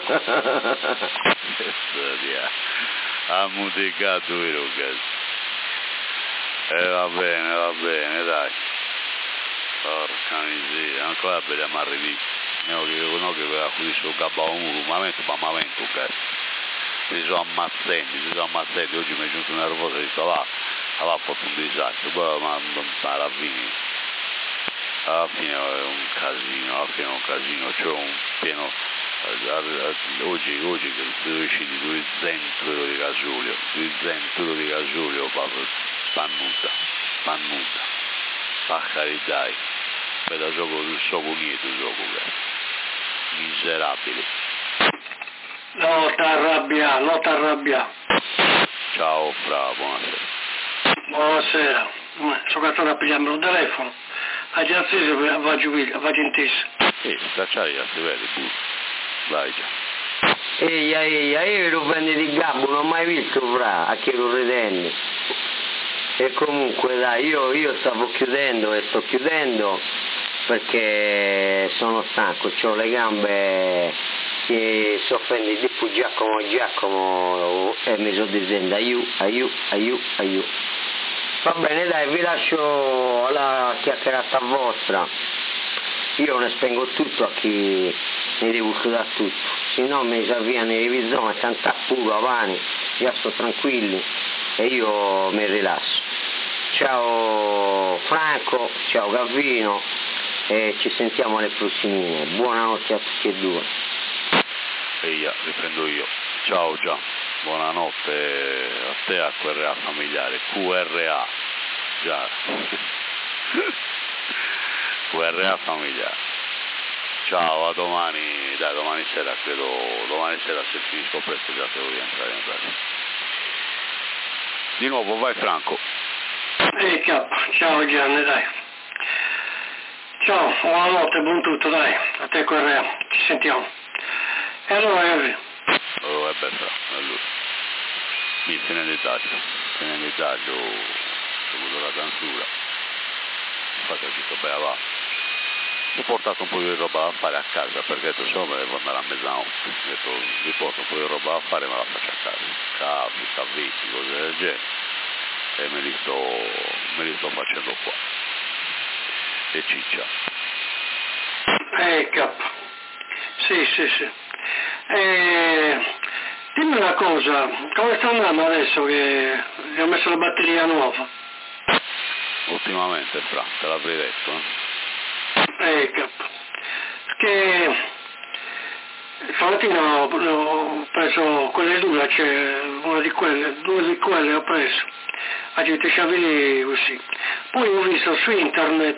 Ha muticato vero cazzo. Eh va bene, va bene, dai. Porca miseria, ancora vediamo arrivare. No, che no, che aveva qui sul capo un momento, ma momento, cazzo. Si sono ammazzenti, si sono ammazzenti, oggi mi è giunto nervoso e ho detto, va, va, ha fatto un disastro, poi ma non parla a finire. alla fine è un casino, alla fine è un casino, c'è un pieno, oggi, oggi che tu scindi due centro di gasolio, due centro di gasolio, spannuta, spannuta, paccaridai, per da gioco del soco niente gioco, miserabile. No t'arrabbia, no t'arrabbia. Ciao Fra, buonasera. Buonasera, sono andato a pigliarmi il telefono, a Giazzese va giù, va gentissimo. Eh, cacciare a vede pure, vai già. Ehi, ehi, io ero prendi di gabbo, non ho mai visto Fra, a che lo ritenni. E comunque dai, io, io stavo chiudendo e sto chiudendo perché sono stanco, ho le gambe che soffrono di più Giacomo Giacomo e mi sto dicendo aiù, aiù, aiù, aiù. Va bene dai, vi lascio alla chiacchierata vostra, io ne spengo tutto a chi ne devo chiudere tutto, se no mi si avviano i revisori, tanta puro avanti, io sto tranquilli e io mi rilasso. Ciao Franco, ciao Gavino e ci sentiamo alle prossime. Buonanotte a tutti e due. Eia, riprendo io. Ciao Gian, buonanotte a te a Q R A familiare, Q R A, già. Q R A familiare. Ciao, a domani, dai, domani sera credo, domani sera se finisco presto già devo rientrare in casa. Di nuovo, vai Franco. Ehi K, ciao Gianni, dai. Ciao, buonanotte, buon tutto, dai, a te Q R A, ci sentiamo. E allora Henry? Oh, è bello, allora. Mi se ne dettaglio, se ne dettaglio, ho avuto la tantura. Infatti ho detto, beh, va. Ho portato un po' di roba da fare a casa, perché tu so me devo andare a mezzanotte. Ho detto, mi porto un po' di roba da fare e me la faccio a casa. Cavi, cavetti, cose del genere. E me li sto, me li sto facendo qua. E ciccia. Ehi K, sì, sì, sì. Eh, dimmi una cosa, come sta andando adesso che gli ho messo la batteria nuova? Ultimamente, Fra, te l'avrei detto, eh? Eh, K, perché stamattina ho, ho preso quelle due, cioè una di quelle, due di quelle ho preso, a gente sciavili così. Poi ho visto su internet,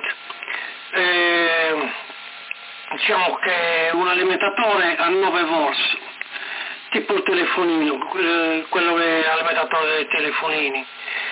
eh, diciamo che un alimentatore a nove volts, tipo il telefonino, quello che è alimentatore dei telefonini,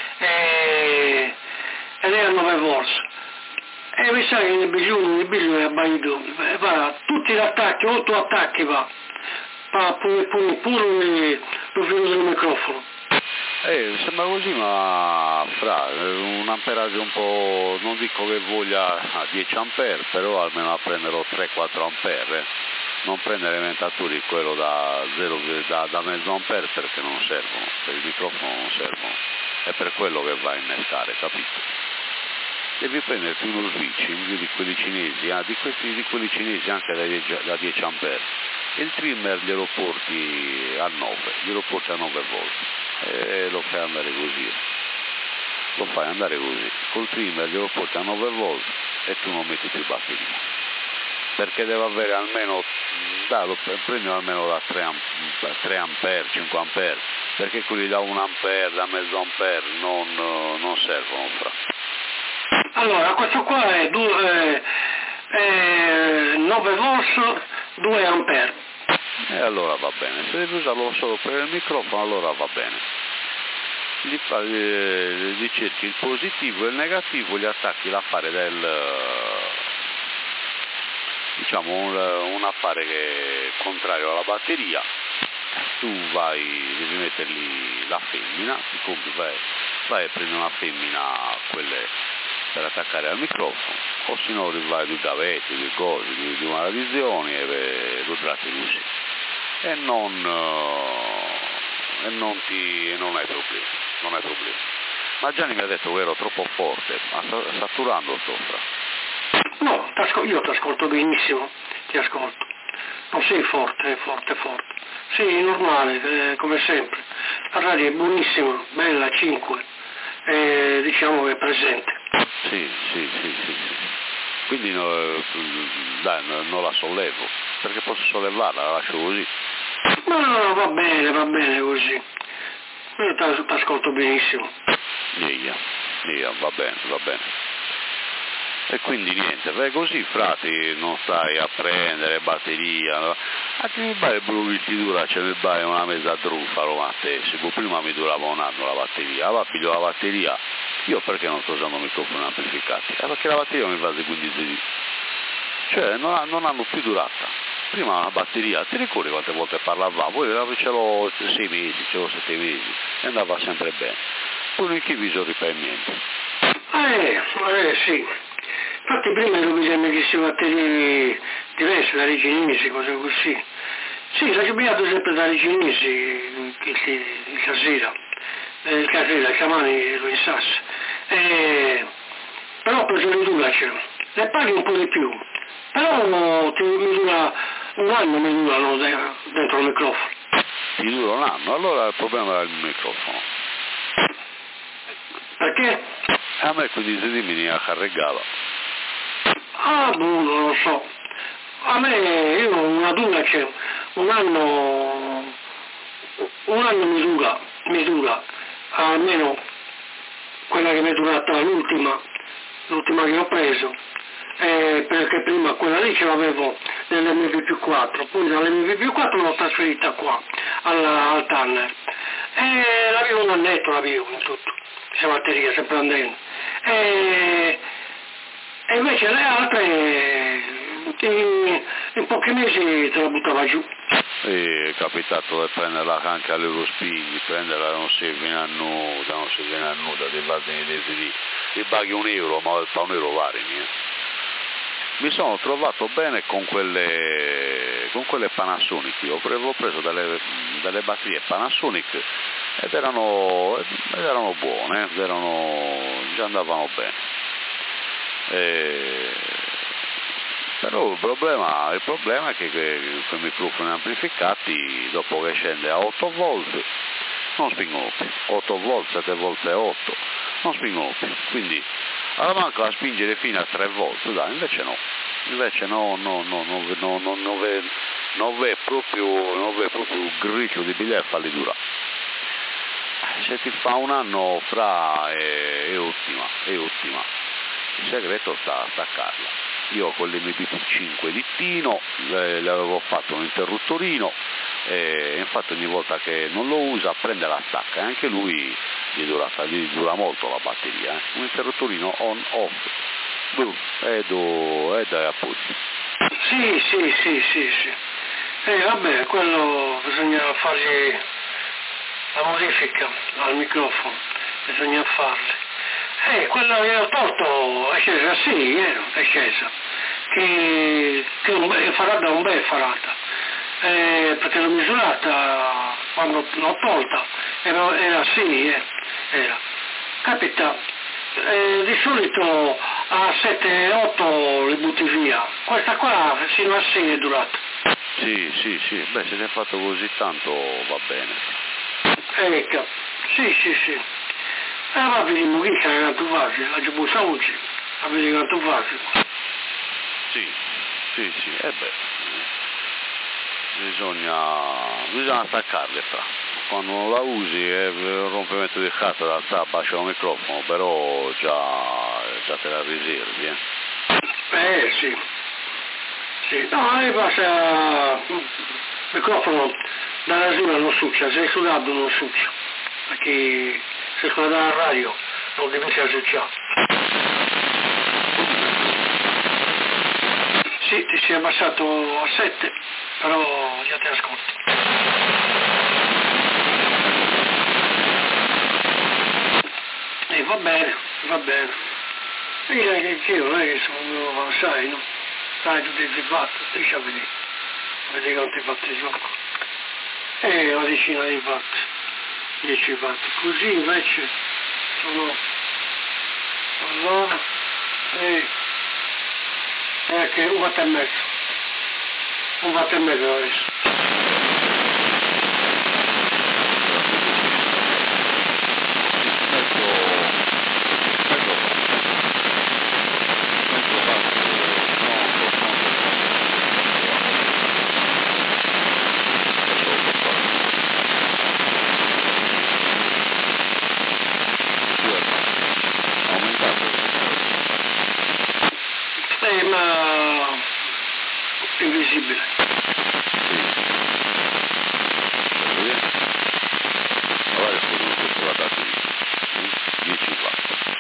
e, ed è a nove volts. E mi sa che nel bisogno, nel bisogno è abbaito, va, tutti gli attacchi, otto attacchi va, va pure, pure, pure lo filo del microfono. Eh, sembra così, ma Fra, un amperaggio un po', non dico che voglia a dieci ampere, però almeno a prenderò tre quattro ampere, eh. Non prendere alimentatori quello da, zero, da, da mezzo ampere perché non servono, per il microfono non servono, è per quello che va a innescare, capito? Devi prenderti uno switching di quelli cinesi, ah, di, questi, di quelli cinesi anche da, da dieci ampere, e il trimmer glielo porti a nove, glielo porti a nove volt e lo fai andare così, lo fai andare così, col trimmer glielo porti a nove volt e tu non metti più batteria, perché deve avere almeno, dai, lo prendi almeno da tre ampere, cinque ampere, perché quelli da un ampere, da mezzo ampere non, non servono, Fra. Allora, questo qua è, due, è nove volts, due ampere. E allora va bene, se devi usarlo solo per il microfono allora va bene. Gli, fa, gli, gli cerchi il positivo e il negativo, gli attacchi l'affare del, diciamo un, un affare che è contrario alla batteria, tu vai, devi mettergli la femmina, ti compri, vai, vai e prendi una femmina, quelle per attaccare al microfono, o se no vai due gavetti, due cose, due, due maledizioni e lo tratti così. E non, uh, e non ti e non hai problemi, non hai problemi. Ma Gianni mi ha detto che ero troppo forte, ma sta saturando sopra. No, io ti ascolto benissimo, ti ascolto. Non sei forte, forte, forte. Sei normale, eh, come sempre. La radio è buonissima, bella, cinque, eh, diciamo che è presente. Sì, sì, sì, sì, sì. quindi no, dai, non la sollevo, perché posso sollevarla, la lascio così. No, no, no, va bene, va bene così. Io ti ascolto benissimo. Via, via, va bene, va bene. E quindi niente, vai così frati, non stai a prendere batteria, no? Anche mi pare brutti dura, ce ne vai una mezza truffa romattesimo, prima mi durava un anno la batteria, allora piglio la batteria, io perché non sto usando microfoni amplificati? Eh, perché la batteria mi fa quindici di... cioè non, ha, non hanno più durata. Prima una batteria, ti ricordi quante volte parlavamo? Poi ce l'ho sei mesi, ce l'ho sette mesi, e andava sempre bene. Poi in che visori per niente. Eh, eh sì. Infatti prima ero bisogno che si batterie diverse, dalle cinesi, cose così. Sì, l'ho cambiato sempre dalle cinesi, il, il casera, il casera, il Camani lo insassa. Eh, però ho preso le Durace, le paghi un po' di più, però ti, mi dura un anno, mi durano dentro il microfono. Ti dura un anno? Allora il problema era il microfono. Perché? A me quindi se mi veniva carregata. Ah, boh, non lo so. A me, io ho una Durace, un anno, un anno mi dura, mi dura, almeno quella che mi è durata l'ultima, l'ultima che ho preso, eh, perché prima quella lì ce l'avevo nell'M V più quattro, poi dall'M V più quattro l'ho trasferita qua, alla, al Tanner, e l'avevo un annetto, l'avevo in tutto, questa batteria sempre andando, e, e invece le altre in, in pochi mesi te la buttava giù. E è capitato di prenderla anche all'Eurospin, di prenderla non si viene a nuda, non si viene a nuda, ti va lì, ti paghi un euro, ma fa un euro vari. Eh. Mi sono trovato bene con quelle, con quelle Panasonic, io avevo preso delle, delle batterie Panasonic ed erano, ed erano buone, ed erano, già andavano bene. E... però il problema, il problema è che quei microfoni amplificati dopo che scende a otto volt non spingono più, otto volt, sette volt e otto non spingono più, quindi alla manca a spingere fino a tre volt, dai, invece no, invece no, no, no, no, no, no, non v'è, non v'è proprio, non v'è proprio un griccio di biglietto a farli durare. Se ti fa un anno fra è, è ottima, è ottima, il segreto sta a staccarla. Io con l'M P cinque littino le, le avevo fatto un interruttorino e infatti ogni volta che non lo usa prende la stacca e anche lui gli dura, gli dura molto la batteria, eh? Un interruttorino on off e do, e dai appoggio. Sì, sì, sì, sì, sì. E eh, vabbè, quello bisogna fargli la modifica al microfono, bisogna farle. Eh, quello che ho tolto è scesa, sì, eh, è scesa, che, che un be- farà un bel farata, eh, perché l'ho misurata quando l'ho tolta, era, era sì, eh, era. Capita, eh, di solito a sette otto le butti via, questa qua fino a sei è durata. Sì, sì, sì, beh se ne è fatto così tanto va bene. Ecco, sì, sì, sì. E eh, va vediamo che c'è quanto facile, la giusta oggi, a vedere quanto facile. Sì, sì, sì, e eh beh, bisogna, bisogna staccarle fra. Quando non la usi è un rompimento di carta da sta bacia il microfono, però già, già te la riservi, eh. Eh sì, sì, no, e basta, il microfono dalla sera non succia, se è sudato non succia, perché se suona dalla radio non deve essere succiato. Sì, ti si è abbassato a sette, però già ti ascolto. E va bene, va bene. E che io non è che sono, sai, no? Sai, tu ti sei fatto, stai a vedere, vedi quanti fatti sono. E una decina di fatti, dieci fatti. Così invece sono, allora, e, e che un watt e mezzo, un watt e mezzo adesso. visibile.